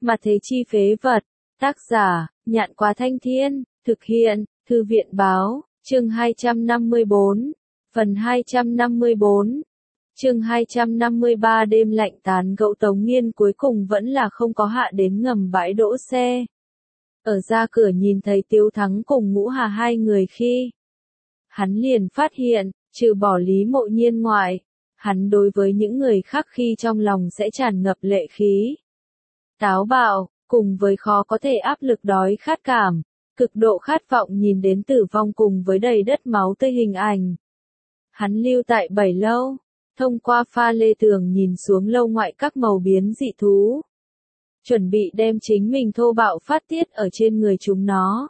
Mà thế chi phế vật. Tác giả, Nhạn Quá Thanh Thiên, thực hiện, Thư viện báo, chương 254, phần 254. Chương 253 đêm lạnh tán gẫu Tống Nghiên cuối cùng vẫn là không có hạ đến ngầm bãi đỗ xe. Ở ra cửa nhìn thấy Tiếu Thắng cùng Ngũ Hà hai người khi hắn liền phát hiện, trừ bỏ Lý Mộ Nhiên ngoại, hắn đối với những người khác khi trong lòng sẽ tràn ngập lệ khí. Táo bạo, cùng với khó có thể áp lực đói khát cảm, cực độ khát vọng nhìn đến tử vong cùng với đầy đất máu tươi hình ảnh. Hắn lưu tại Bảy Lâu, thông qua pha lê tường nhìn xuống lâu ngoại các màu biến dị thú. Chuẩn bị đem chính mình thô bạo phát tiết ở trên người chúng nó.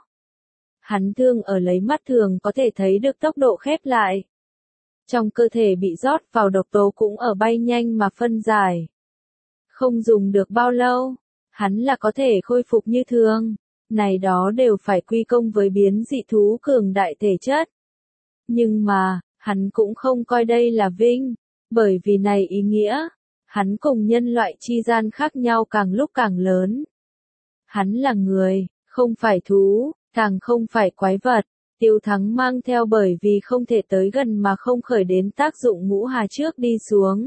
Hắn thương ở lấy mắt thường có thể thấy được tốc độ khép lại. Trong cơ thể bị rót vào độc tố cũng ở bay nhanh mà phân giải. Không dùng được bao lâu, hắn là có thể khôi phục như thường. Này đó đều phải quy công với biến dị thú cường đại thể chất. Nhưng mà, hắn cũng không coi đây là vinh, bởi vì này ý nghĩa, hắn cùng nhân loại chi gian khác nhau càng lúc càng lớn. Hắn là người, không phải thú, càng không phải quái vật. Tiếu Thắng mang theo bởi vì không thể tới gần mà không khởi đến tác dụng Ngũ Hà trước đi xuống.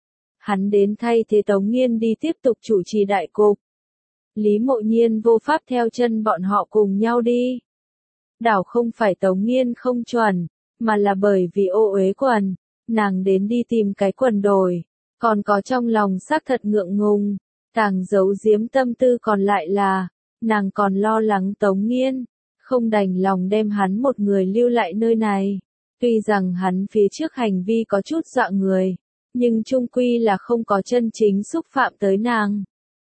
Hắn đến thay thế Tống Nghiên đi tiếp tục chủ trì đại cục. Lý Mộ Nhiên vô pháp theo chân bọn họ cùng nhau đi. Đảo không phải Tống Nghiên không chuẩn, mà là bởi vì ô uế quần, nàng đến đi tìm cái quần đổi, còn có trong lòng xác thật ngượng ngùng, càng giấu giếm tâm tư còn lại là, nàng còn lo lắng Tống Nghiên, không đành lòng đem hắn một người lưu lại nơi này. Tuy rằng hắn phía trước hành vi có chút dọa người, nhưng chung quy là không có chân chính xúc phạm tới nàng.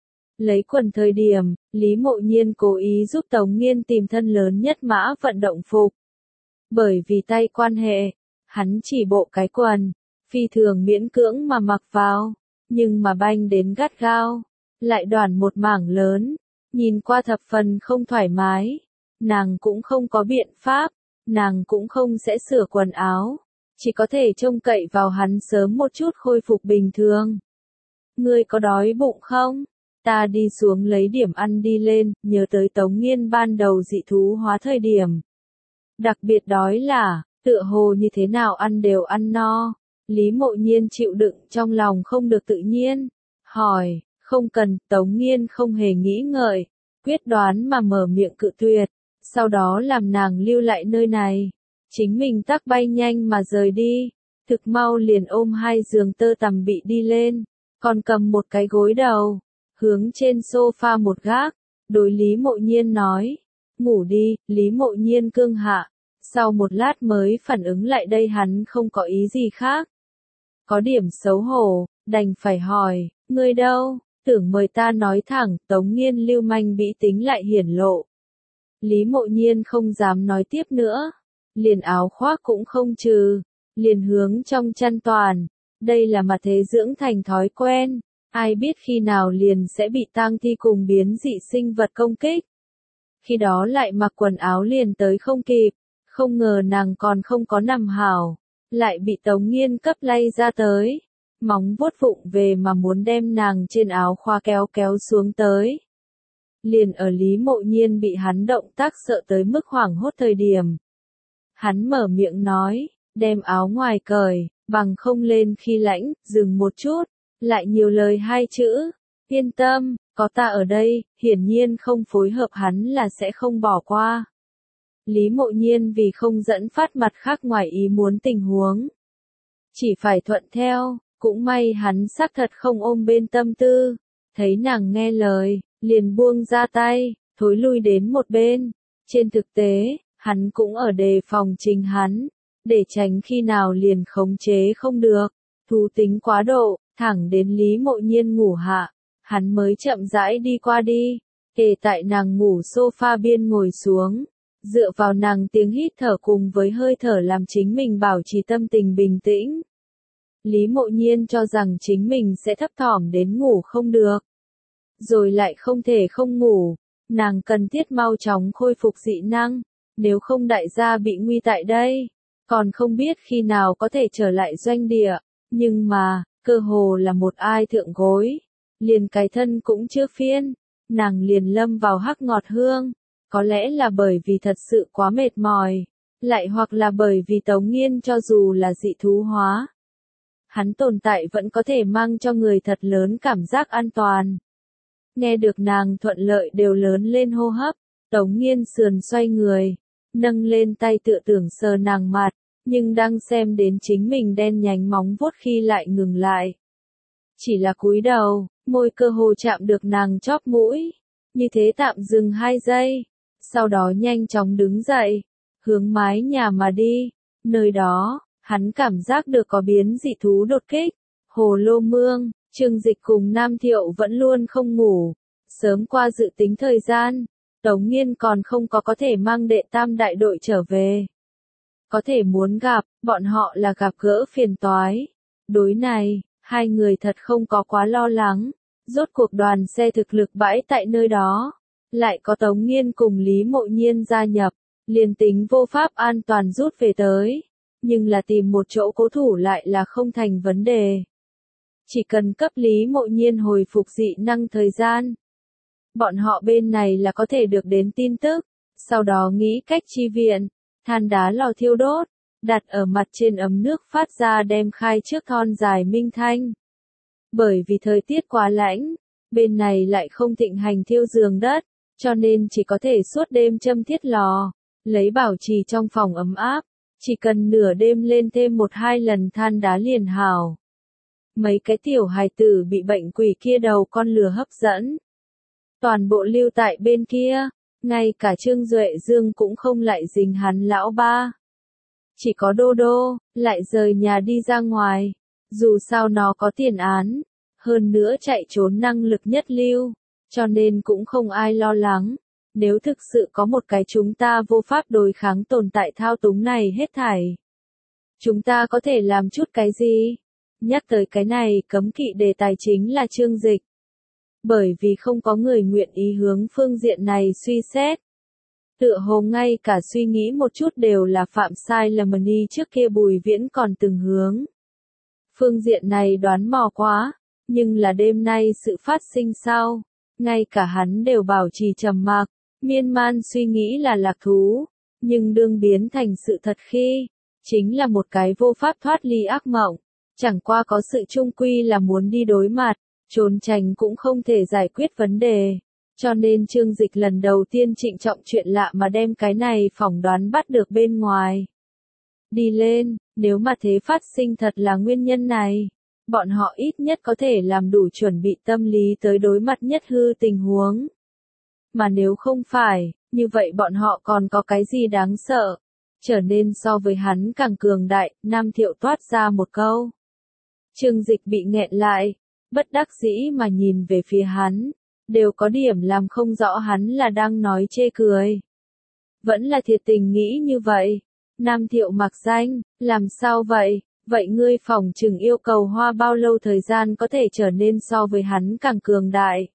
Lấy quần thời điểm, Lý Mộ Nhiên cố ý giúp Tống Nghiên tìm thân lớn nhất mã vận động phục. Bởi vì tay quan hệ, hắn chỉ bộ cái quần, phi thường miễn cưỡng mà mặc vào, nhưng mà banh đến gắt gao, lại đoàn một mảng lớn, nhìn qua thập phần không thoải mái. Nàng cũng không có biện pháp, nàng cũng không sẽ sửa quần áo, chỉ có thể trông cậy vào hắn sớm một chút khôi phục bình thường. Ngươi có đói bụng không? Ta đi xuống lấy điểm ăn đi lên, nhớ tới Tống Nghiên ban đầu dị thú hóa thời điểm. Đặc biệt đói là, tựa hồ như thế nào ăn đều ăn no. Lý Mộ Nhiên chịu đựng trong lòng không được tự nhiên. Hỏi, không cần, Tống Nghiên không hề nghĩ ngợi, quyết đoán mà mở miệng cự tuyệt. Sau đó làm nàng lưu lại nơi này. Chính mình tắc bay nhanh mà rời đi. Thực mau liền ôm hai giường tơ tằm bị đi lên. Còn cầm một cái gối đầu. Hướng trên sofa một gác. Đối Lý Mộ Nhiên nói. Ngủ đi, Lý Mộ Nhiên cương hạ. Sau một lát mới phản ứng lại đây hắn không có ý gì khác. Có điểm xấu hổ, đành phải hỏi, ngươi đâu? Tưởng mời ta nói thẳng, Tống Nghiên lưu manh bị tính lại hiển lộ. Lý Mộ Nhiên không dám nói tiếp nữa, liền áo khoác cũng không trừ, liền hướng trong chăn toàn, đây là mà thế dưỡng thành thói quen, ai biết khi nào liền sẽ bị tang thi cùng biến dị sinh vật công kích. Khi đó lại mặc quần áo liền tới không kịp, không ngờ nàng còn không có nằm hảo, lại bị Tống Nghiên cấp lay ra tới, móng vuốt vụng về mà muốn đem nàng trên áo khoác kéo xuống tới. Liền ở Lý Mộ Nhiên bị hắn động tác sợ tới mức hoảng hốt thời điểm. Hắn mở miệng nói, đem áo ngoài cởi, bằng không lên khi lãnh, dừng một chút, lại nhiều lời hai chữ, yên tâm, có ta ở đây, hiển nhiên không phối hợp hắn là sẽ không bỏ qua. Lý Mộ Nhiên vì không dẫn phát mặt khác ngoài ý muốn tình huống. Chỉ phải thuận theo, cũng may hắn xác thật không ôm bên tâm tư, thấy nàng nghe lời. Liền buông ra tay, thối lui đến một bên. Trên thực tế, hắn cũng ở đề phòng chính hắn, để tránh khi nào liền khống chế không được. Thú tính quá độ, thẳng đến Lý Mộ Nhiên ngủ hạ, hắn mới chậm rãi đi qua đi, kề tại nàng ngủ sofa biên ngồi xuống, dựa vào nàng tiếng hít thở cùng với hơi thở làm chính mình bảo trì tâm tình bình tĩnh. Lý Mộ Nhiên cho rằng chính mình sẽ thấp thỏm đến ngủ không được. Rồi lại không thể không ngủ, nàng cần thiết mau chóng khôi phục dị năng, nếu không đại gia bị nguy tại đây, còn không biết khi nào có thể trở lại doanh địa, nhưng mà, cơ hồ là một ai thượng gối, liền cái thân cũng chưa phiên, nàng liền lâm vào hắc ngọt hương. Có lẽ là bởi vì thật sự quá mệt mỏi, lại hoặc là bởi vì Tống Nghiên cho dù là dị thú hóa, hắn tồn tại vẫn có thể mang cho người thật lớn cảm giác an toàn. Nghe được nàng thuận lợi đều lớn lên hô hấp, Tống Nghiên sườn xoay người, nâng lên tay tựa tưởng sờ nàng mặt, nhưng đang xem đến chính mình đen nhánh móng vuốt khi lại ngừng lại. Chỉ là cúi đầu, môi cơ hồ chạm được nàng chóp mũi, như thế tạm dừng 2 giây, sau đó nhanh chóng đứng dậy, hướng mái nhà mà đi. Nơi đó, hắn cảm giác được có biến dị thú đột kích. Hồ Lô Mương, Trương Dịch cùng Nam Thiệu vẫn luôn không ngủ. Sớm qua dự tính thời gian, Tống Nghiên còn không có thể mang đệ tam đại đội trở về. Có thể muốn gặp, bọn họ là gặp gỡ phiền toái. Đối này, hai người thật không có quá lo lắng. Rốt cuộc đoàn xe thực lực bãi tại nơi đó. Lại có Tống Nghiên cùng Lý Mộ Nhiên gia nhập. Liền tính vô pháp an toàn rút về tới. Nhưng là tìm một chỗ cố thủ lại là không thành vấn đề. Chỉ cần cấp Lý Mộ Nhiên hồi phục dị năng thời gian. Bọn họ bên này là có thể được đến tin tức. Sau đó nghĩ cách chi viện. Than đá lò thiêu đốt. Đặt ở mặt trên ấm nước phát ra đem khai trước thon dài minh thanh. Bởi vì thời tiết quá lạnh. Bên này lại không thịnh hành thiêu giường đất. Cho nên chỉ có thể suốt đêm châm thiết lò. Lấy bảo trì trong phòng ấm áp. Chỉ cần nửa đêm lên thêm 1-2 lần than đá liền hảo. Mấy cái tiểu hài tử bị bệnh quỷ kia đầu con lừa hấp dẫn. Toàn bộ lưu tại bên kia, ngay cả Trương Duệ Dương cũng không lại dính hắn lão ba. Chỉ có Đô Đô, lại rời nhà đi ra ngoài. Dù sao nó có tiền án, hơn nữa chạy trốn năng lực nhất lưu, cho nên cũng không ai lo lắng. Nếu thực sự có một cái chúng ta vô pháp đối kháng tồn tại thao túng này hết thảy. Chúng ta có thể làm chút cái gì? Nhắc tới cái này cấm kỵ đề tài chính là Trương Dịch. Bởi vì không có người nguyện ý hướng phương diện này suy xét. Tựa hồ ngay cả suy nghĩ một chút đều là phạm sai lầm đi trước kia Bùi Viễn còn từng hướng. Phương diện này đoán mò quá, nhưng là đêm nay sự phát sinh sao? Ngay cả hắn đều bảo trì trầm mặc, miên man suy nghĩ là lạc thú, nhưng đương biến thành sự thật khi, chính là một cái vô pháp thoát ly ác mộng, chẳng qua có sự chung quy là muốn đi đối mặt, trốn tránh cũng không thể giải quyết vấn đề. Cho nên Trương Dịch lần đầu tiên trịnh trọng chuyện lạ mà đem cái này phỏng đoán bắt được bên ngoài. Đi lên, nếu mà thế phát sinh thật là nguyên nhân này, bọn họ ít nhất có thể làm đủ chuẩn bị tâm lý tới đối mặt nhất hư tình huống. Mà nếu không phải, như vậy bọn họ còn có cái gì đáng sợ? Trở nên so với hắn càng cường đại, Nam Thiệu toát ra một câu. Trương Dịch bị nghẹn lại, bất đắc dĩ mà nhìn về phía hắn, đều có điểm làm không rõ hắn là đang nói chê cười. Vẫn là thiệt tình nghĩ như vậy. Nam Thiệu mặc danh, làm sao vậy? Vậy ngươi phỏng chừng yêu cầu hoa bao lâu thời gian có thể trở nên so với hắn càng cường đại?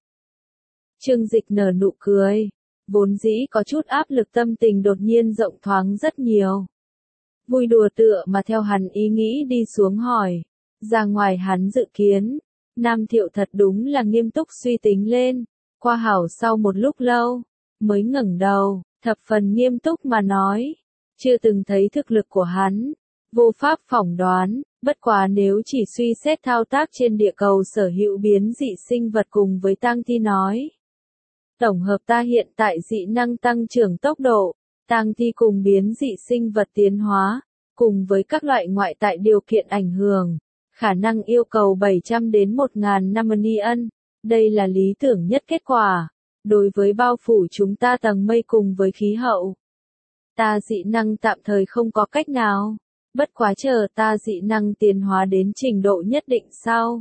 Trương Dịch nở nụ cười, vốn dĩ có chút áp lực tâm tình đột nhiên rộng thoáng rất nhiều. Vui đùa tựa mà theo hắn ý nghĩ đi xuống hỏi, ra ngoài hắn dự kiến, Nam Thiệu thật đúng là nghiêm túc suy tính lên, qua hảo sau một lúc lâu, mới ngẩng đầu, thập phần nghiêm túc mà nói, chưa từng thấy thực lực của hắn, vô pháp phỏng đoán, bất quá nếu chỉ suy xét thao tác trên địa cầu sở hữu biến dị sinh vật cùng với tang thi nói. Tổng hợp ta hiện tại dị năng tăng trưởng tốc độ, tang thi cùng biến dị sinh vật tiến hóa, cùng với các loại ngoại tại điều kiện ảnh hưởng, khả năng yêu cầu 700 đến 1.000 năm ân, đây là lý tưởng nhất kết quả, đối với bao phủ chúng ta tầng mây cùng với khí hậu. Ta dị năng tạm thời không có cách nào, bất quá chờ ta dị năng tiến hóa đến trình độ nhất định sau.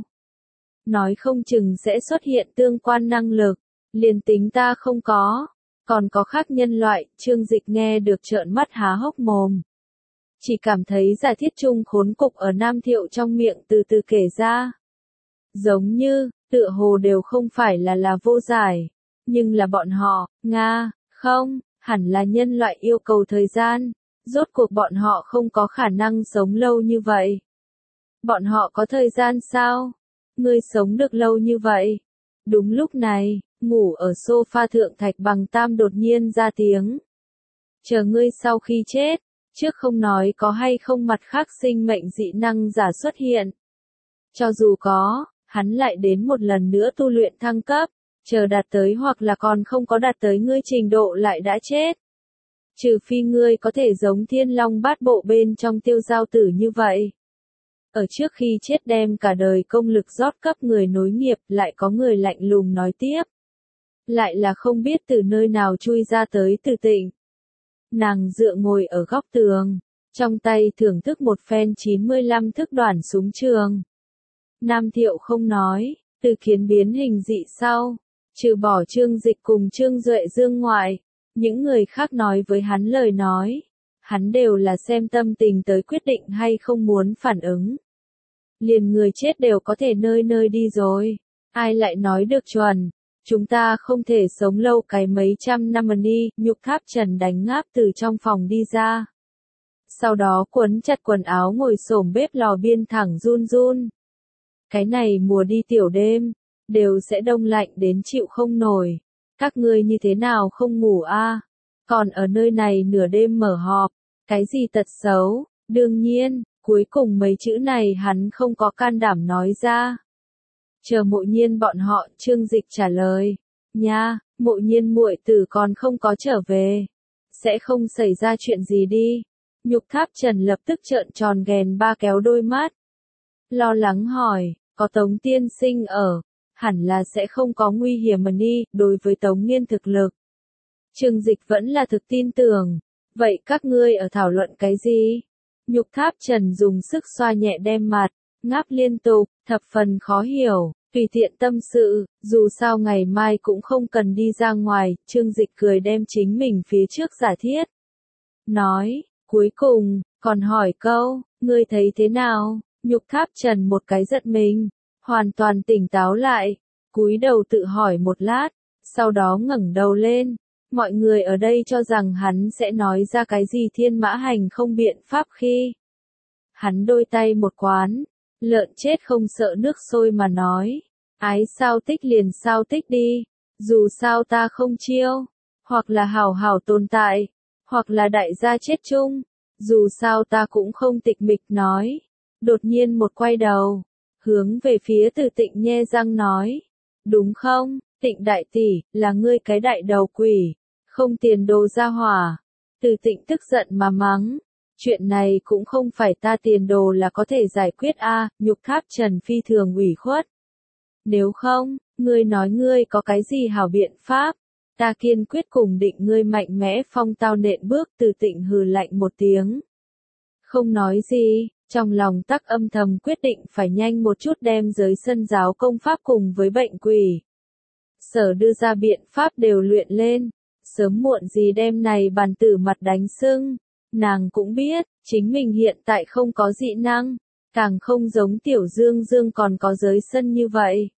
Nói không chừng sẽ xuất hiện tương quan năng lực, liền tính ta không có, còn có khác nhân loại, Trương Dịch nghe được trợn mắt há hốc mồm. Chỉ cảm thấy giả thiết chung khốn cục ở Nam Thiệu trong miệng từ từ kể ra. Giống như, tựa hồ đều không phải là vô giải, nhưng là bọn họ, Nga, không, hẳn là nhân loại yêu cầu thời gian, rốt cuộc bọn họ không có khả năng sống lâu như vậy. Bọn họ có thời gian sao? Ngươi sống được lâu như vậy. Đúng lúc này, ngủ ở sofa thượng Thạch Bằng Tam đột nhiên ra tiếng. Chờ ngươi sau khi chết, trước không nói có hay không mặt khác sinh mệnh dị năng giả xuất hiện. Cho dù có, hắn lại đến một lần nữa tu luyện thăng cấp, chờ đạt tới hoặc là còn không có đạt tới ngươi trình độ lại đã chết. Trừ phi ngươi có thể giống Thiên Long Bát Bộ bên trong Tiêu Giao Tử như vậy. Ở trước khi chết đem cả đời công lực rót cấp người nối nghiệp, lại có người lạnh lùng nói tiếp. Lại là không biết từ nơi nào chui ra tới Từ Tịnh. Nàng dựa ngồi ở góc tường, trong tay thưởng thức một phen 95 thức đoản súng trường. Nam Thiệu không nói, Từ Kiến biến hình dị sau, trừ bỏ Trương Dịch cùng Trương Duệ Dương ngoại, những người khác nói với hắn lời nói, hắn đều là xem tâm tình tới quyết định hay không muốn phản ứng. Liền người chết đều có thể nơi nơi đi rồi, ai lại nói được chuẩn, chúng ta không thể sống lâu cái mấy trăm năm đi, Nhục Tháp Trần đánh ngáp từ trong phòng đi ra. Sau đó quấn chặt quần áo ngồi xổm bếp lò biên thẳng run run. Cái này mùa đi tiểu đêm, đều sẽ đông lạnh đến chịu không nổi. Các ngươi như thế nào không ngủ a? Còn ở nơi này nửa đêm mở họp, cái gì tật xấu? Đương nhiên, cuối cùng mấy chữ này hắn không có can đảm nói ra. Chờ Mộ Nhiên bọn họ, Trương Dịch trả lời. Nha, Mộ Nhiên muội tử còn không có trở về. Sẽ không xảy ra chuyện gì đi. Nhục Tháp Trần lập tức trợn tròn ghèn ba kéo đôi mắt. Lo lắng hỏi, có Tống tiên sinh ở, hẳn là sẽ không có nguy hiểm mà đi, đối với Tống Nghiên thực lực. Trương Dịch vẫn là thực tin tưởng. Vậy các ngươi ở thảo luận cái gì? Nhục Tháp Trần dùng sức xoa nhẹ đem mặt, ngáp liên tục, thập phần khó hiểu, tùy tiện tâm sự, dù sao ngày mai cũng không cần đi ra ngoài, Trương Dịch cười đem chính mình phía trước giả thiết. Nói, cuối cùng, còn hỏi câu, ngươi thấy thế nào? Nhục Tháp Trần một cái giật mình, hoàn toàn tỉnh táo lại, cúi đầu tự hỏi một lát, sau đó ngẩng đầu lên. Mọi người ở đây cho rằng hắn sẽ nói ra cái gì thiên mã hành không biện pháp khi. Hắn đôi tay một quán, lợn chết không sợ nước sôi mà nói. Ái sao tích liền sao tích đi, dù sao ta không chiêu, hoặc là hảo hảo tồn tại, hoặc là đại gia chết chung, dù sao ta cũng không tịch mịch nói. Đột nhiên một quay đầu, hướng về phía Từ Tịnh nhe răng nói. Đúng không, Tịnh đại tỷ, là ngươi cái đại đầu quỷ, không tiền đồ ra hỏa. Từ Tịnh tức giận mà mắng. Chuyện này cũng không phải ta tiền đồ là có thể giải quyết a. Nhục Tháp Trần phi thường ủy khuất. Nếu không, ngươi nói ngươi có cái gì hảo biện pháp, ta kiên quyết cùng định ngươi mạnh mẽ phong tao nện bước. Từ Tịnh hừ lạnh một tiếng. Không nói gì, trong lòng tắc âm thầm quyết định phải nhanh một chút đem giới sân giáo công pháp cùng với bệnh quỷ. Sở đưa ra biện pháp đều luyện lên, sớm muộn gì đem này bàn tử mặt đánh sưng. Nàng cũng biết, chính mình hiện tại không có dị năng, càng không giống Tiểu Dương Dương còn có giới sân như vậy.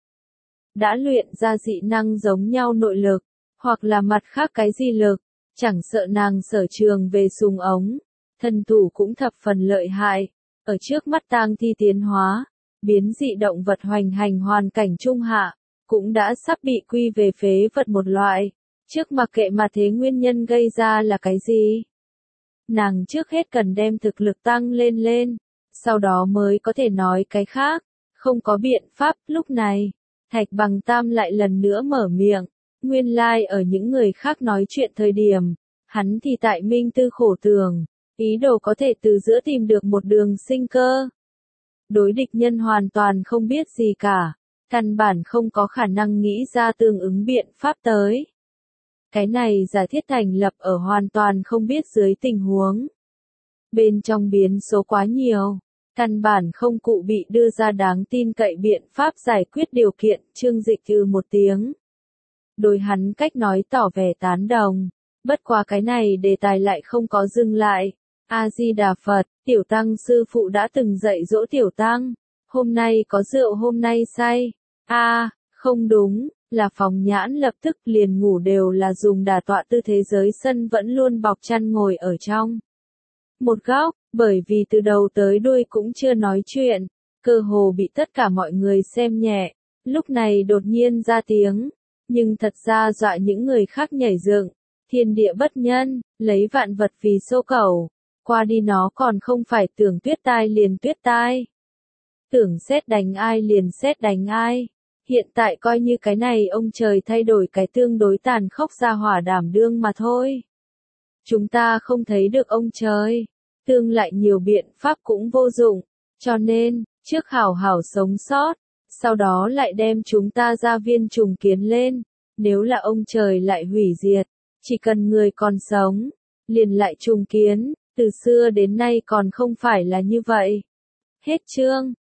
Đã luyện ra dị năng giống nhau nội lực, hoặc là mặt khác cái gì lực, chẳng sợ nàng sở trường về sùng ống, thân thủ cũng thập phần lợi hại. Ở trước mắt tang thi tiến hóa, biến dị động vật hoành hành hoàn cảnh trung hạ, cũng đã sắp bị quy về phế vật một loại. Trước mặc kệ mà thế nguyên nhân gây ra là cái gì? Nàng trước hết cần đem thực lực tăng lên, sau đó mới có thể nói cái khác. Không có biện pháp, lúc này, Thạch Bằng Tam lại lần nữa mở miệng. Nguyên lai ở những người khác nói chuyện thời điểm, hắn thì tại minh tư khổ tường, ý đồ có thể từ giữa tìm được một đường sinh cơ. Đối địch nhân hoàn toàn không biết gì cả, căn bản không có khả năng nghĩ ra tương ứng biện pháp tới. Cái này giả thiết thành lập ở hoàn toàn không biết dưới tình huống. Bên trong biến số quá nhiều, căn bản không cụ bị đưa ra đáng tin cậy biện pháp giải quyết điều kiện. Trương Dịch một tiếng. Đối hắn cách nói tỏ vẻ tán đồng. Bất quá cái này đề tài lại không có dừng lại. A-di-đà Phật, Tiểu Tăng sư phụ đã từng dạy dỗ Tiểu Tăng. Hôm nay có rượu hôm nay say. Không đúng, là Phóng Nhãn lập tức liền ngủ đều là dùng đà tọa tư thế giới sân vẫn luôn bọc chăn ngồi ở trong một góc, bởi vì từ đầu tới đuôi cũng chưa nói chuyện, cơ hồ bị tất cả mọi người xem nhẹ. Lúc này đột nhiên ra tiếng, nhưng thật ra dọa những người khác nhảy dựng. Thiên địa bất nhân, lấy vạn vật vì xô cẩu, qua đi nó còn không phải tưởng tuyết tai liền tuyết tai. Tưởng sét đánh ai liền sét đánh ai. Hiện tại coi như cái này ông trời thay đổi cái tương đối tàn khốc ra hỏa đảm đương mà thôi. Chúng ta không thấy được ông trời, tương lại nhiều biện pháp cũng vô dụng, cho nên, trước hảo hảo sống sót, sau đó lại đem chúng ta gia viên trùng kiến lên, nếu là ông trời lại hủy diệt, chỉ cần người còn sống, liền lại trùng kiến, từ xưa đến nay còn không phải là như vậy. Hết chương.